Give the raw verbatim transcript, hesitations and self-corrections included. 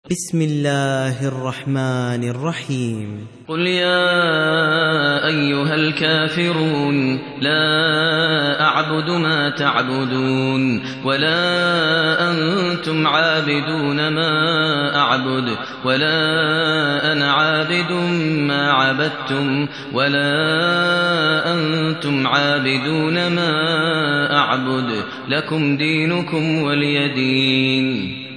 بسم الله الرحمن الرحيم قل يا أيها الكافرون لا أعبد ما تعبدون ولا أنتم عابدون ما أعبد ولا أنا عابد ما عبدتم ولا أنتم عابدون ما أعبد لكم دينكم ولي دين.